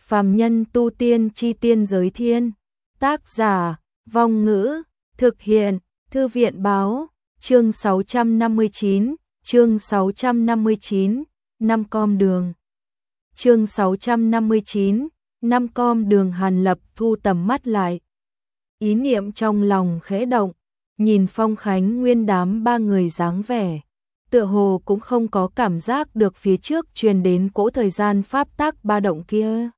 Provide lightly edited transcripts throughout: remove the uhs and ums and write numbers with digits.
Phàm nhân tu tiên chi tiên giới thiên. Tác giả, Vong Ngữ, thực hiện, Thư viện báo, chương 659, chương 659, năm com đường. Chương 659, năm com đường. Hàn Lập thu tầm mắt lại. Ý niệm trong lòng khẽ động, nhìn Phong Khánh Nguyên đám ba người dáng vẻ. Tựa hồ cũng không có cảm giác được phía trước truyền đến cỗ thời gian pháp tắc ba động kia.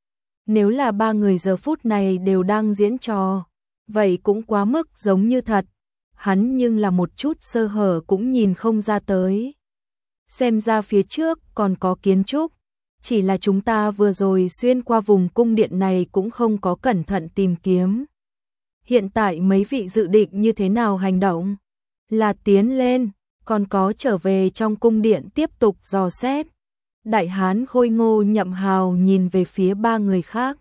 Nếu là ba người giờ phút này đều đang diễn trò, vậy cũng quá mức giống như thật. Hắn nhưng là một chút sơ hở cũng nhìn không ra tới. Xem ra phía trước còn có kiến trúc, chỉ là chúng ta vừa rồi xuyên qua vùng cung điện này cũng không có cẩn thận tìm kiếm. Hiện tại mấy vị dự định như thế nào hành động? Là tiến lên, còn có trở về trong cung điện tiếp tục dò xét. Đại hán khôi ngô Nhậm Hào nhìn về phía ba người khác.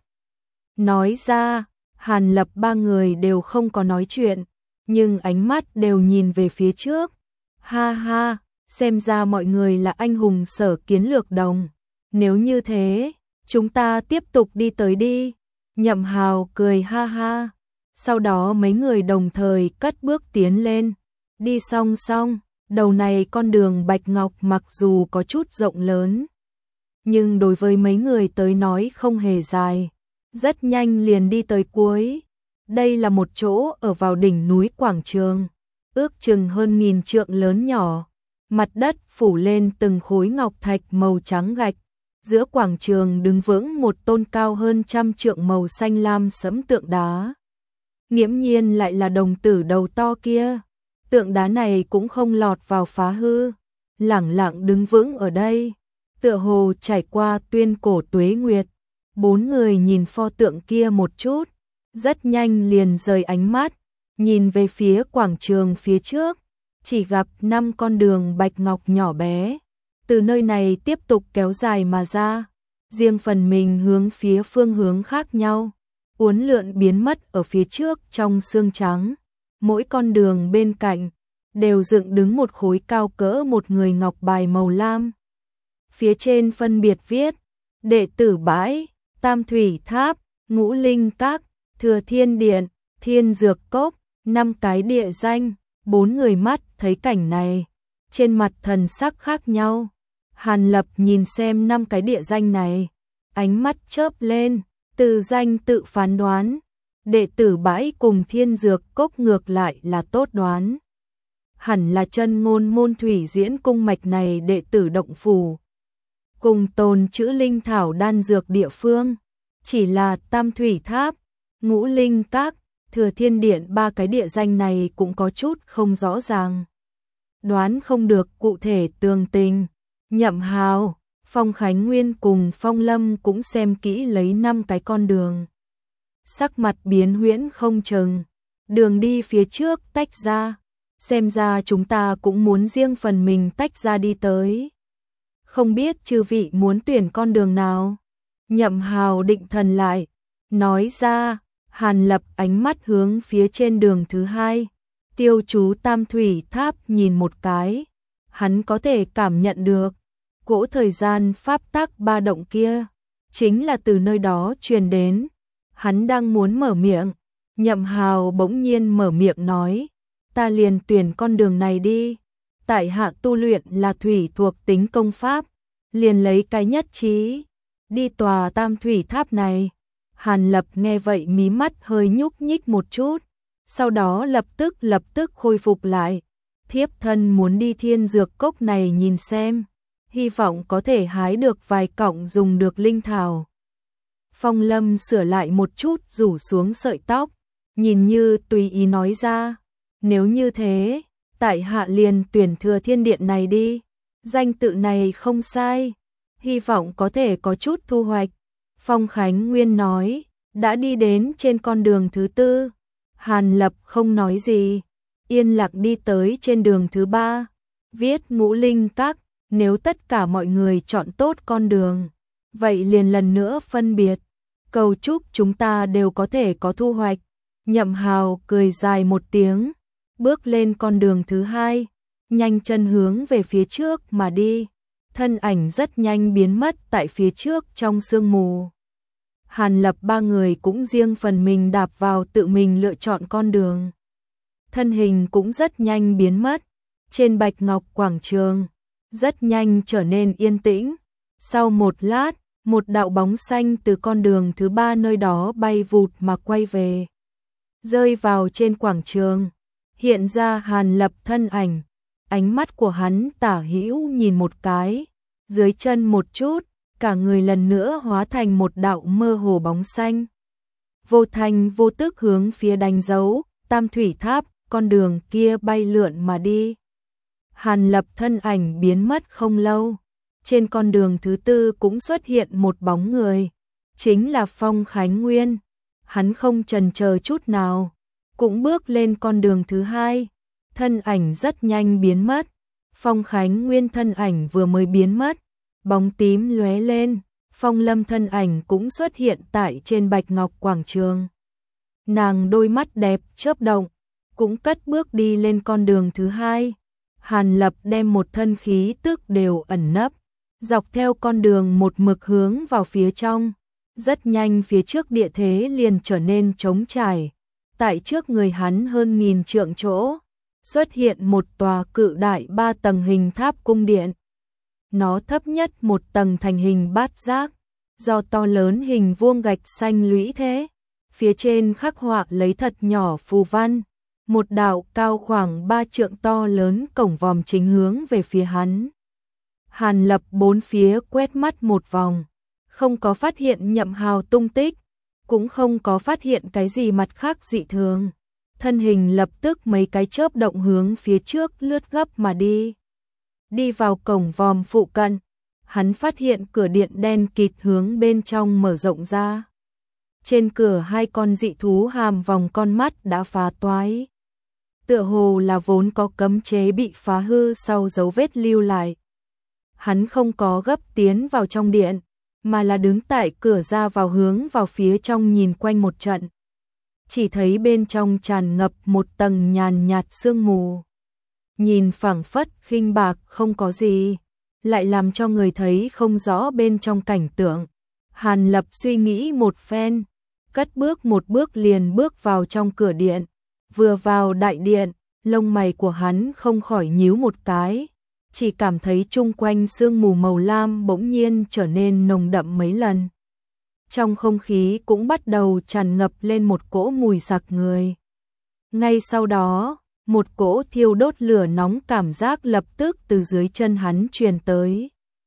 Nói ra, Hàn Lập ba người đều không có nói chuyện, nhưng ánh mắt đều nhìn về phía trước. Ha ha, xem ra mọi người là anh hùng sở kiến lược đồng. Nếu như thế, chúng ta tiếp tục đi tới đi. Nhậm Hào cười ha ha. Sau đó mấy người đồng thời cất bước tiến lên. Đi song song, đầu này con đường bạch ngọc mặc dù có chút rộng lớn, nhưng đối với mấy người tới nói không hề dài. Rất nhanh liền đi tới cuối. Đây là một chỗ ở vào đỉnh núi quảng trường, ước chừng hơn 1000 trượng lớn nhỏ. Mặt đất phủ lên từng khối ngọc thạch màu trắng gạch. Giữa quảng trường đứng vững một tôn cao hơn 100 trượng màu xanh lam sẫm tượng đá. Nghiễm nhiên lại là đồng tử đầu to kia. Tượng đá này cũng không lọt vào phá hư, lẳng lặng đứng vững ở đây, tựa hồ trải qua tuyên cổ tuế nguyệt. Bốn người nhìn pho tượng kia một chút, rất nhanh liền rời ánh mắt, nhìn về phía quảng trường phía trước, chỉ gặp 5 con đường bạch ngọc nhỏ bé, từ nơi này tiếp tục kéo dài mà ra, riêng phần mình hướng phía phương hướng khác nhau, uốn lượn biến mất ở phía trước trong sương trắng. Mỗi con đường bên cạnh đều dựng đứng một khối cao cỡ một người ngọc bài màu lam. Phía trên phân biệt viết: Đệ tử bãi, Tam Thủy Tháp, Ngũ Linh Các, Thừa Thiên Điện, Thiên Dược Cốc, 5 cái địa danh. Bốn người mắt thấy cảnh này, trên mặt thần sắc khác nhau. Hàn Lập nhìn xem 5 cái địa danh này, ánh mắt chớp lên, từ danh tự phán đoán. Đệ tử bãi cùng Thiên Dược Cốc ngược lại là tốt đoán. Hẳn là chân ngôn môn thủy diễn cung mạch này đệ tử động phủ, cùng tồn chữ linh thảo đan dược địa phương. Chỉ là Tam Thủy Tháp, Ngũ Linh Các, Thừa Thiên Điện 3 cái địa danh này cũng có chút không rõ ràng. Đoán không được cụ thể tường tình. Nhậm Hào, Phong Khánh Nguyên cùng Phong Lâm cũng xem kỹ lấy 5 cái con đường. Sắc mặt biến huyễn không chừng. Đường đi phía trước tách ra, xem ra chúng ta cũng muốn riêng phần mình tách ra đi tới. Không biết chư vị muốn tuyển con đường nào? Nhậm Hào định thần lại, nói ra. Hàn Lập ánh mắt hướng phía trên đường thứ 2, tiêu chú Tam Thủy Tháp nhìn một cái. Hắn có thể cảm nhận được cỗ thời gian pháp tắc ba động kia chính là từ nơi đó truyền đến. Hắn đang muốn mở miệng, Nhậm Hào bỗng nhiên mở miệng nói: Ta liền tuyển con đường này đi. Tại hạ tu luyện là thủy thuộc tính công pháp, liền lấy cái nhất trí đi tòa Tam Thủy Tháp này. Hàn Lập nghe vậy mí mắt hơi nhúc nhích một chút, sau đó lập tức khôi phục lại. Thiếp thân muốn đi Thiên Dược Cốc này nhìn xem, hy vọng có thể hái được vài cọng dùng được linh thảo. Phong Lâm sửa lại một chút rủ xuống sợi tóc, nhìn như tùy ý nói ra: Nếu như thế, tại hạ liền tuyển Thừa Thiên Điện này đi. Danh tự này không sai, hy vọng có thể có chút thu hoạch. Phong Khánh Nguyên nói, đã đi đến trên con đường thứ 4. Hàn Lập không nói gì, yên lặng đi tới trên đường thứ 3, viết Ngũ Linh Các. Nếu tất cả mọi người chọn tốt con đường, vậy liền lần nữa phân biệt, cầu chúc chúng ta đều có thể có thu hoạch. Nhậm Hào cười dài một tiếng, bước lên con đường thứ 2, nhanh chân hướng về phía trước mà đi. Thân ảnh rất nhanh biến mất tại phía trước trong sương mù. Hàn Lập ba người cũng riêng phần mình đạp vào tự mình lựa chọn con đường. Thân hình cũng rất nhanh biến mất. Trên bạch ngọc quảng trường, rất nhanh trở nên yên tĩnh. Sau một lát, một đạo bóng xanh từ con đường thứ ba nơi đó bay vụt mà quay về. Rơi vào trên quảng trường, hiện ra Hàn Lập thân ảnh. Ánh mắt của hắn tả hữu nhìn một cái, dưới chân một chút, cả người lần nữa hóa thành một đạo mơ hồ bóng xanh. Vô thành vô tức hướng phía đánh dấu, Tam Thủy Tháp, con đường kia bay lượn mà đi. Hàn Lập thân ảnh biến mất không lâu. Trên con đường thứ tư cũng xuất hiện một bóng người. Chính là Phong Khánh Nguyên. Hắn không chần chờ chút nào. Cũng bước lên con đường thứ hai. Thân ảnh rất nhanh biến mất. Phong Khánh Nguyên thân ảnh vừa mới biến mất. Bóng tím lóe lên. Phong Lâm thân ảnh cũng xuất hiện tại trên bạch ngọc quảng trường. Nàng đôi mắt đẹp chớp động. Cũng cất bước đi lên con đường thứ hai. Hàn Lập đem một thân khí tức đều ẩn nấp, dọc theo con đường một mực hướng vào phía trong. Rất nhanh phía trước địa thế liền trở nên trống trải. Tại trước người hắn hơn 1000 trượng chỗ, xuất hiện một tòa cự đại 3 tầng hình tháp cung điện. Nó thấp nhất một tầng thành hình bát giác, do to lớn hình vuông gạch xanh lũy thế. Phía trên khắc họa lấy thật nhỏ phù văn. Một đạo cao khoảng 3 trượng to lớn cổng vòm chính hướng về phía hắn. Hàn Lập bốn phía quét mắt một vòng, không có phát hiện Nhậm Hào tung tích, cũng không có phát hiện cái gì mặt khác dị thường. Thân hình lập tức mấy cái chớp động hướng phía trước lướt gấp mà đi. Đi vào cổng vòm phụ cận, hắn phát hiện cửa điện đen kịt hướng bên trong mở rộng ra. Trên cửa 2 con dị thú hàm vòng con mắt đã phá toái. Tựa hồ là vốn có cấm chế bị phá hư sau dấu vết lưu lại. Hắn không có gấp tiến vào trong điện, mà là đứng tại cửa ra vào hướng vào phía trong nhìn quanh một trận. Chỉ thấy bên trong tràn ngập một tầng nhàn nhạt sương mù. Nhìn phảng phất khinh bạc không có gì, lại làm cho người thấy không rõ bên trong cảnh tượng. Hàn Lập suy nghĩ một phen, cất bước một bước liền bước vào trong cửa điện. Vừa vào đại điện, lông mày của hắn không khỏi nhíu một cái, chỉ cảm thấy chung quanh sương mù màu lam bỗng nhiên trở nên nồng đậm mấy lần. Trong không khí cũng bắt đầu tràn ngập lên một cỗ mùi sặc người. Ngay sau đó, một cỗ thiêu đốt lửa nóng cảm giác lập tức từ dưới chân hắn truyền tới.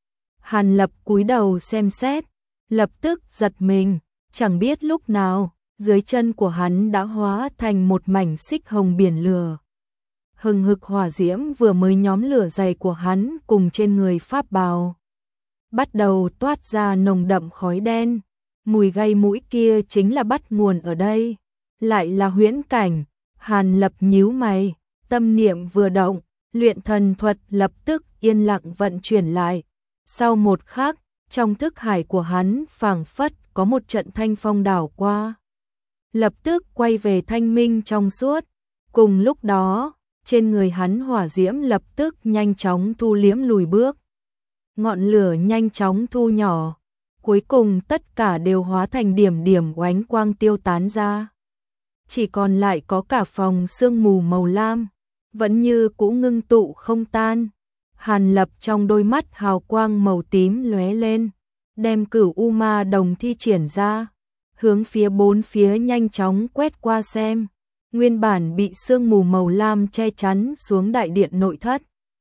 Hàn Lập cúi đầu xem xét, lập tức giật mình, chẳng biết lúc nào, dưới chân của hắn đã hóa thành một mảnh xích hồng biển lửa. Hừng hực hỏa diễm vừa mới nhóm lửa dày của hắn cùng trên người pháp bào. Bắt đầu toát ra nồng đậm khói đen, mùi gây mũi kia chính là bắt nguồn ở đây. Lại là huyễn cảnh, Hàn Lập nhíu mày, tâm niệm vừa động, luyện thần thuật lập tức yên lặng vận chuyển lại. Sau một khắc, trong thức hải của hắn phảng phất có một trận thanh phong đảo qua. Lập tức quay về thanh minh trong suốt. Cùng lúc đó, trên người hắn hỏa diễm lập tức nhanh chóng thu liễm lùi bước. Ngọn lửa nhanh chóng thu nhỏ, cuối cùng tất cả đều hóa thành điểm điểm oánh quang tiêu tán ra. Chỉ còn lại có cả phòng sương mù màu lam, vẫn như cũ ngưng tụ không tan. Hàn Lập trong đôi mắt hào quang màu tím lóe lên, đem Cửu U Ma Đồng thi triển ra, hướng phía bốn phía nhanh chóng quét qua xem. Nguyên bản bị sương mù màu lam che chắn xuống đại điện nội thất.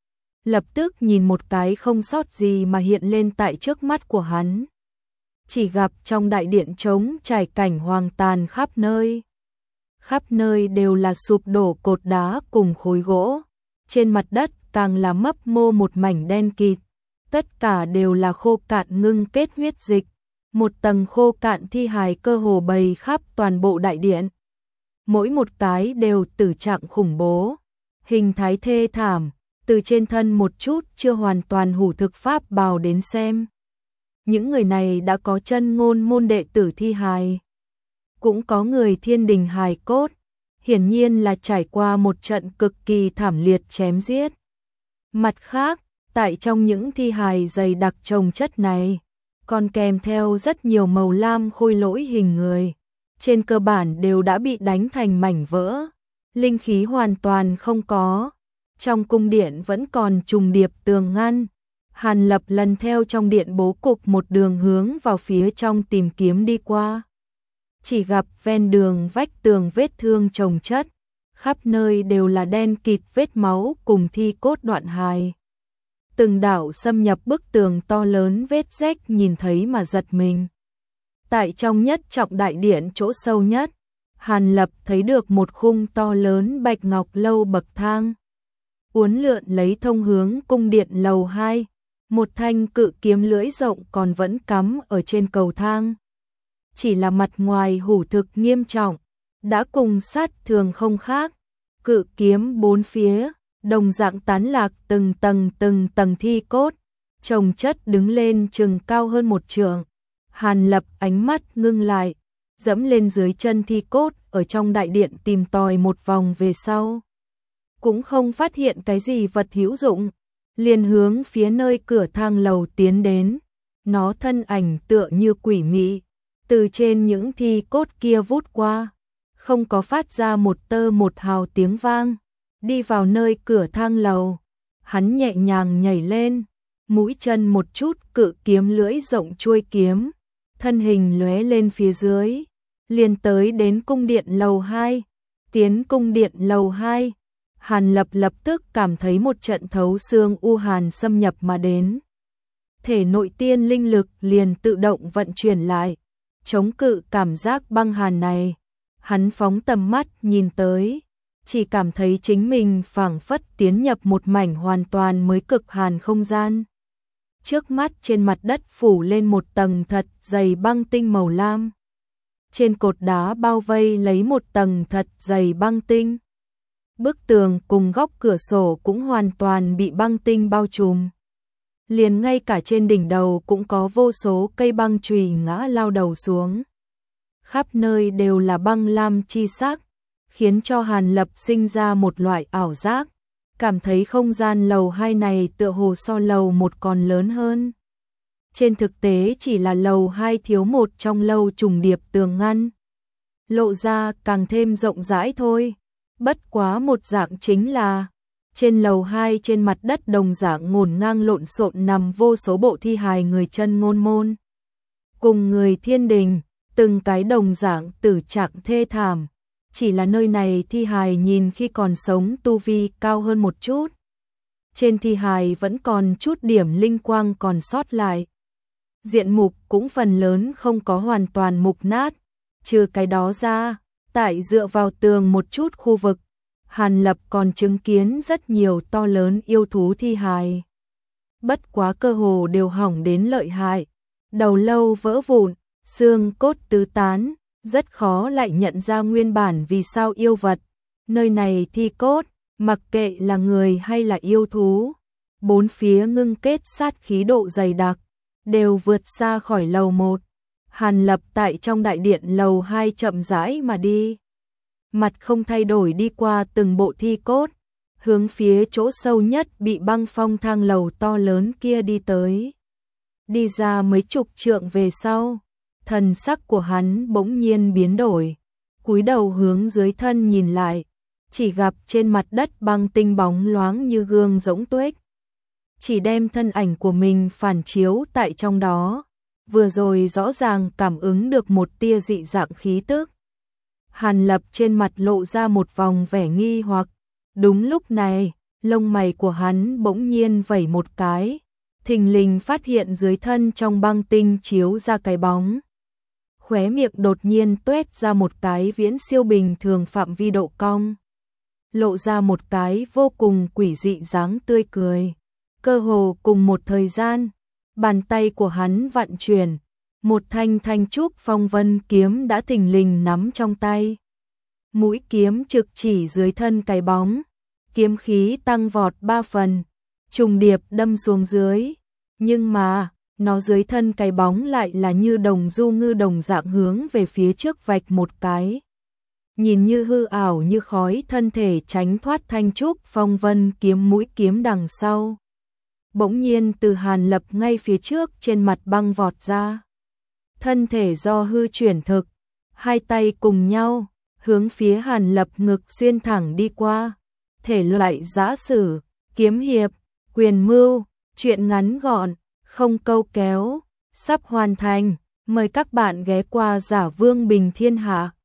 Lập tức nhìn một cái không sót gì mà hiện lên tại trước mắt của hắn. Chỉ gặp trong đại điện trống trải cảnh hoang tàn khắp nơi. Khắp nơi đều là sụp đổ cột đá cùng khối gỗ. Trên mặt đất càng là mấp mô một mảnh đen kịt. Tất cả đều là khô cạn ngưng kết huyết dịch. Một tầng khô cạn thi hài cơ hồ bày khắp toàn bộ đại điện. Mỗi một cái đều tử trạng khủng bố, hình thái thê thảm, từ trên thân một chút chưa hoàn toàn hủ thực pháp bào đến xem. Những người này đã có chân ngôn môn đệ tử thi hài, cũng có người thiên đình hài cốt, hiển nhiên là trải qua một trận cực kỳ thảm liệt chém giết. Mặt khác, tại trong những thi hài dày đặc chồng chất này, còn kèm theo rất nhiều màu lam khôi lỗi hình người. Trên cơ bản đều đã bị đánh thành mảnh vỡ, linh khí hoàn toàn không có. Trong cung điện vẫn còn trùng điệp tường ngăn. Hàn Lập lần theo trong điện bố cục một đường hướng vào phía trong tìm kiếm đi qua. Chỉ gặp ven đường vách tường vết thương chồng chất, khắp nơi đều là đen kịt vết máu cùng thi cốt đoạn hài. Từng đạo xâm nhập bức tường to lớn vết rách nhìn thấy mà giật mình. Tại trong nhất trọng đại điện chỗ sâu nhất, Hàn Lập thấy được một khung to lớn bạch ngọc lâu bậc thang. Uốn lượn lấy thông hướng cung điện lầu 2, một thanh cự kiếm lưỡi rộng còn vẫn cắm ở trên cầu thang. Chỉ là mặt ngoài hủ thực nghiêm trọng, đã cùng sát thường không khác. Cự kiếm bốn phía, đồng dạng tán lạc từng tầng thi cốt, chồng chất đứng lên chừng cao hơn một trượng. Hàn Lập ánh mắt ngưng lại, dẫm lên dưới chân thi cốt ở trong đại điện tìm tòi một vòng về sau. Cũng không phát hiện cái gì vật hữu dụng, liền hướng phía nơi cửa thang lầu tiến đến. Nó thân ảnh tựa như quỷ mị, từ trên những thi cốt kia vút qua, không có phát ra một tơ một hào tiếng vang. Đi vào nơi cửa thang lầu, hắn nhẹ nhàng nhảy lên, mũi chân một chút cự kiếm lưỡi rộng chuôi kiếm, thân hình lóe lên phía dưới, liền tới đến cung điện lầu 2. Tiến cung điện lầu 2, Hàn Lập lập tức cảm thấy một trận thấu xương u hàn xâm nhập mà đến. Thể nội tiên linh lực liền tự động vận chuyển lại, chống cự cảm giác băng hàn này. Hắn phóng tầm mắt nhìn tới, chỉ cảm thấy chính mình phảng phất tiến nhập một mảnh hoàn toàn mới cực hàn không gian. Trước mắt trên mặt đất phủ lên một tầng thật dày băng tinh màu lam. Trên cột đá bao vây lấy một tầng thật dày băng tinh. Bức tường cùng góc cửa sổ cũng hoàn toàn bị băng tinh bao trùm. Liền ngay cả trên đỉnh đầu cũng có vô số cây băng chùy ngã lao đầu xuống. Khắp nơi đều là băng lam chi sắc, khiến cho Hàn Lập sinh ra một loại ảo giác, cảm thấy không gian lầu 2 này tựa hồ so lầu 1 còn lớn hơn. Trên thực tế chỉ là lầu 2 thiếu một trong lâu trùng điệp tường ngăn, lộ ra càng thêm rộng rãi thôi. Bất quá một dạng chính là, trên lầu 2 trên mặt đất đồng dạng ngổn ngang lộn xộn nằm vô số bộ thi hài người chân ngôn môn. Cùng người thiên đình, từng cái đồng dạng tử trạng thê thảm. Chỉ là nơi này thi hài nhìn khi còn sống tu vi cao hơn một chút. Trên thi hài vẫn còn chút điểm linh quang còn sót lại. Diện mục cũng phần lớn không có hoàn toàn mục nát. Trừ cái đó ra, tại dựa vào tường một chút khu vực, Hàn Lập còn chứng kiến rất nhiều to lớn yêu thú thi hài. Bất quá cơ hồ đều hỏng đến lợi hại. Đầu lâu vỡ vụn, xương cốt tứ tán. Rất khó lại nhận ra nguyên bản vì sao yêu vật. Nơi này thi cốt, mặc kệ là người hay là yêu thú, bốn phía ngưng kết sát khí độ dày đặc, đều vượt xa khỏi lầu 1. Hàn Lập tại trong đại điện lầu 2 chậm rãi mà đi. Mặt không thay đổi đi qua từng bộ thi cốt, hướng phía chỗ sâu nhất bị băng phong thang lầu to lớn kia đi tới. Đi ra mấy chục trượng về sau, thần sắc của hắn bỗng nhiên biến đổi, cúi đầu hướng dưới thân nhìn lại, chỉ gặp trên mặt đất băng tinh bóng loáng như gương rỗng tuếch. Chỉ đem thân ảnh của mình phản chiếu tại trong đó, vừa rồi rõ ràng cảm ứng được một tia dị dạng khí tức. Hàn Lập trên mặt lộ ra một vòng vẻ nghi hoặc, đúng lúc này, lông mày của hắn bỗng nhiên vẩy một cái, thình lình phát hiện dưới thân trong băng tinh chiếu ra cái bóng. Khóe miệng đột nhiên tuét ra một cái viễn siêu bình thường phạm vi độ cong, lộ ra một cái vô cùng quỷ dị dáng tươi cười. Cơ hồ cùng một thời gian, bàn tay của hắn vặn chuyển, một thanh thanh trúc phong vân kiếm đã thình lình nắm trong tay. Mũi kiếm trực chỉ dưới thân cái bóng, kiếm khí tăng vọt 3 phần, trùng điệp đâm xuống dưới. Nhưng mà, nó dưới thân cái bóng lại là như đồng du ngư đồng dạng hướng về phía trước vạch một cái. Nhìn như hư ảo như khói thân thể tránh thoát thanh trúc phong vân kiếm mũi kiếm đằng sau. bỗng nhiên từ Hàn Lập ngay phía trước trên mặt băng vọt ra. Thân thể do hư chuyển thực, hai tay cùng nhau, hướng phía Hàn Lập ngực xuyên thẳng đi qua. Thể loại giã sử, kiếm hiệp, quyền mưu, truyện ngắn gọn, không câu kéo, sắp hoàn thành. Mời các bạn ghé qua Giả Vương Bình Thiên Hạ.